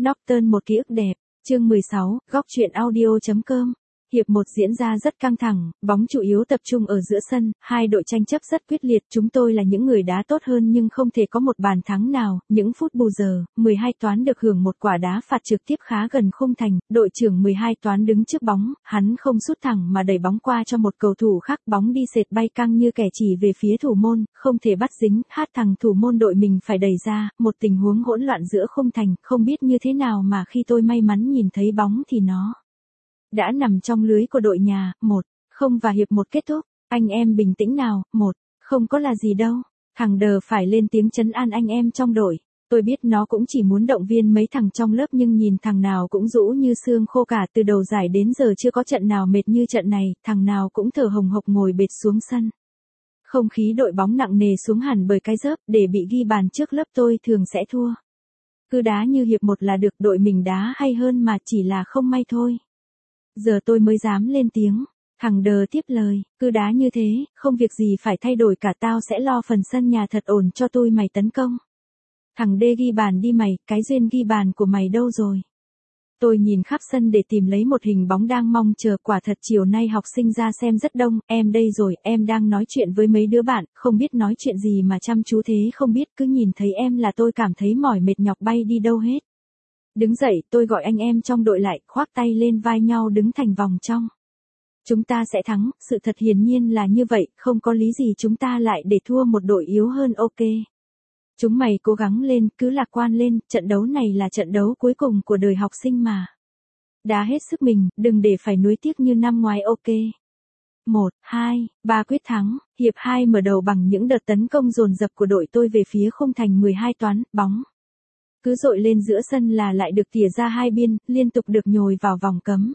Norton một ký ức đẹp, chương 16, góc truyện audio.com. Hiệp 1 diễn ra rất căng thẳng, bóng chủ yếu tập trung ở giữa sân, hai đội tranh chấp rất quyết liệt, chúng tôi là những người đá tốt hơn nhưng không thể có một bàn thắng nào, những phút bù giờ, 12 Toán được hưởng một quả đá phạt trực tiếp khá gần khung thành, đội trưởng 12 Toán đứng trước bóng, hắn không sút thẳng mà đẩy bóng qua cho một cầu thủ khác, bóng đi sệt bay căng như kẻ chỉ về phía thủ môn, không thể bắt dính, thằng thủ môn đội mình phải đẩy ra, một tình huống hỗn loạn giữa khung thành, không biết như thế nào mà khi tôi may mắn nhìn thấy bóng thì nó đã nằm trong lưới của đội nhà, 1-0 và hiệp 1 kết thúc. Anh em bình tĩnh nào, 1-0 có là gì đâu. Thằng Đờ phải lên tiếng trấn an anh em trong đội. Tôi biết nó cũng chỉ muốn động viên mấy thằng trong lớp nhưng nhìn thằng nào cũng rũ như xương khô cả, từ đầu giải đến giờ chưa có trận nào mệt như trận này, thằng nào cũng thở hồng hộc ngồi bệt xuống sân. Không khí đội bóng nặng nề xuống hẳn bởi cái dớp, để bị ghi bàn trước lớp tôi thường sẽ thua. Cứ đá như hiệp 1 là được, đội mình đá hay hơn mà chỉ là không may thôi. Giờ tôi mới dám lên tiếng. Thằng Đờ tiếp lời, cứ đá như thế, không việc gì phải thay đổi cả, tao sẽ lo phần sân nhà thật ổn cho tôi, mày tấn công. Thằng D ghi bàn đi mày, cái duyên ghi bàn của mày đâu rồi? Tôi nhìn khắp sân để tìm lấy một hình bóng đang mong chờ, quả thật chiều nay học sinh ra xem rất đông, em đây rồi, em đang nói chuyện với mấy đứa bạn, không biết nói chuyện gì mà chăm chú thế không biết, cứ nhìn thấy em là tôi cảm thấy mỏi mệt nhọc bay đi đâu hết. Đứng dậy, tôi gọi anh em trong đội lại, khoác tay lên vai nhau đứng thành vòng trong. Chúng ta sẽ thắng, sự thật hiển nhiên là như vậy, không có lý gì chúng ta lại để thua một đội yếu hơn. Ok. Chúng mày cố gắng lên, cứ lạc quan lên, trận đấu này là trận đấu cuối cùng của đời học sinh mà. Đá hết sức mình, đừng để phải nuối tiếc như năm ngoái. Ok. 1, 2, 3 quyết thắng, hiệp 2 mở đầu bằng những đợt tấn công dồn dập của đội tôi về phía khung thành 12 Toán, bóng cứ dội lên giữa sân là lại được tỉa ra hai biên, liên tục được nhồi vào vòng cấm.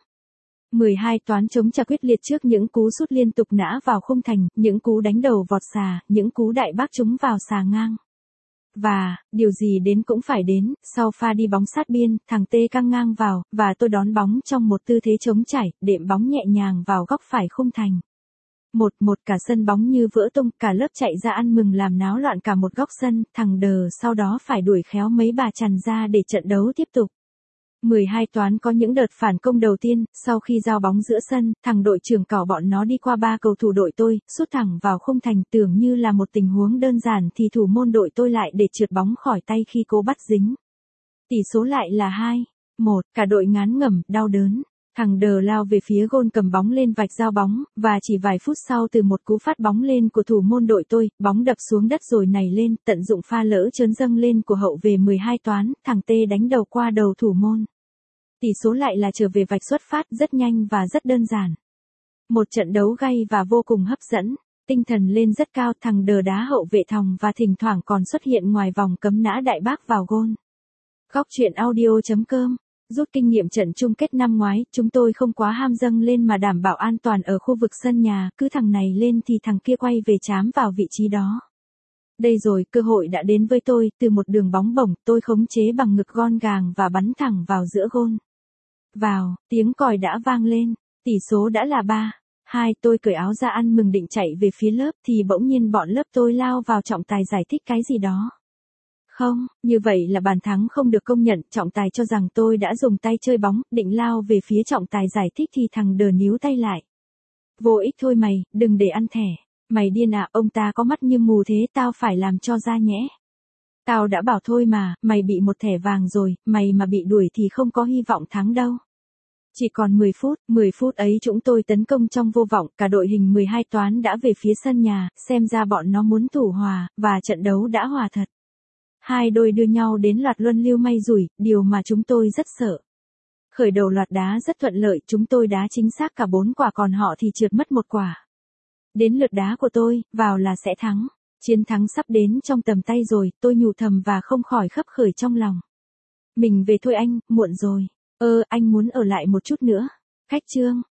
12 Toán chống trả quyết liệt trước những cú sút liên tục nã vào khung thành, những cú đánh đầu vọt xà, những cú đại bác trúng vào xà ngang. Và, điều gì đến cũng phải đến, sau pha đi bóng sát biên, thằng T căng ngang vào, và tôi đón bóng trong một tư thế chống chảy, đệm bóng nhẹ nhàng vào góc phải khung thành. 1-1 cả sân bóng như vỡ tung, cả lớp chạy ra ăn mừng làm náo loạn cả một góc sân, thằng Đờ sau đó phải đuổi khéo mấy bà trằn ra để trận đấu tiếp tục. 12 Toán có những đợt phản công đầu tiên, sau khi giao bóng giữa sân, thằng đội trưởng cỏ bọn nó đi qua 3 cầu thủ đội tôi, sút thẳng vào khung thành, tưởng như là một tình huống đơn giản thì thủ môn đội tôi lại để trượt bóng khỏi tay khi cố bắt dính. Tỷ số lại là 2-1, cả đội ngán ngẩm, đau đớn. Thằng Đờ lao về phía gôn cầm bóng lên vạch giao bóng, và chỉ vài phút sau từ một cú phát bóng lên của thủ môn đội tôi, bóng đập xuống đất rồi nảy lên, tận dụng pha lỡ chớn dâng lên của hậu vệ 12 Toán, thằng T đánh đầu qua đầu thủ môn. Tỷ số lại là trở về vạch xuất phát, rất nhanh và rất đơn giản. Một trận đấu gay và vô cùng hấp dẫn, tinh thần lên rất cao, thằng Đờ đá hậu vệ thòng và thỉnh thoảng còn xuất hiện ngoài vòng cấm nã đại bác vào gôn. Góc truyện audio.com. Rút kinh nghiệm trận chung kết năm ngoái, chúng tôi không quá ham dâng lên mà đảm bảo an toàn ở khu vực sân nhà, cứ thằng này lên thì thằng kia quay về chám vào vị trí đó. Đây rồi, cơ hội đã đến với tôi, từ một đường bóng bổng, tôi khống chế bằng ngực gọn gàng và bắn thẳng vào giữa gôn. Vào, tiếng còi đã vang lên, tỷ số đã là 3-2, tôi cởi áo ra ăn mừng định chạy về phía lớp thì bỗng nhiên bọn lớp tôi lao vào trọng tài giải thích cái gì đó. Không, như vậy là bàn thắng không được công nhận, trọng tài cho rằng tôi đã dùng tay chơi bóng, định lao về phía trọng tài giải thích thì thằng Đờ níu tay lại. Vô ích thôi mày, đừng để ăn thẻ. Mày điên à, ông ta có mắt như mù thế, tao phải làm cho ra nhẽ. Tao đã bảo thôi mà, mày bị một thẻ vàng rồi, mày mà bị đuổi thì không có hy vọng thắng đâu. Chỉ còn 10 phút ấy chúng tôi tấn công trong vô vọng, cả đội hình 12 Toán đã về phía sân nhà, xem ra bọn nó muốn thủ hòa, và trận đấu đã hòa thật. Hai đôi đưa nhau đến loạt luân lưu may rủi, điều mà chúng tôi rất sợ. Khởi đầu loạt đá rất thuận lợi, chúng tôi đá chính xác cả 4 quả còn họ thì trượt mất 1 quả. Đến lượt đá của tôi, vào là sẽ thắng. Chiến thắng sắp đến trong tầm tay rồi, tôi nhủ thầm và không khỏi khấp khởi trong lòng. Mình về thôi anh, muộn rồi. Anh muốn ở lại một chút nữa. Khách trương,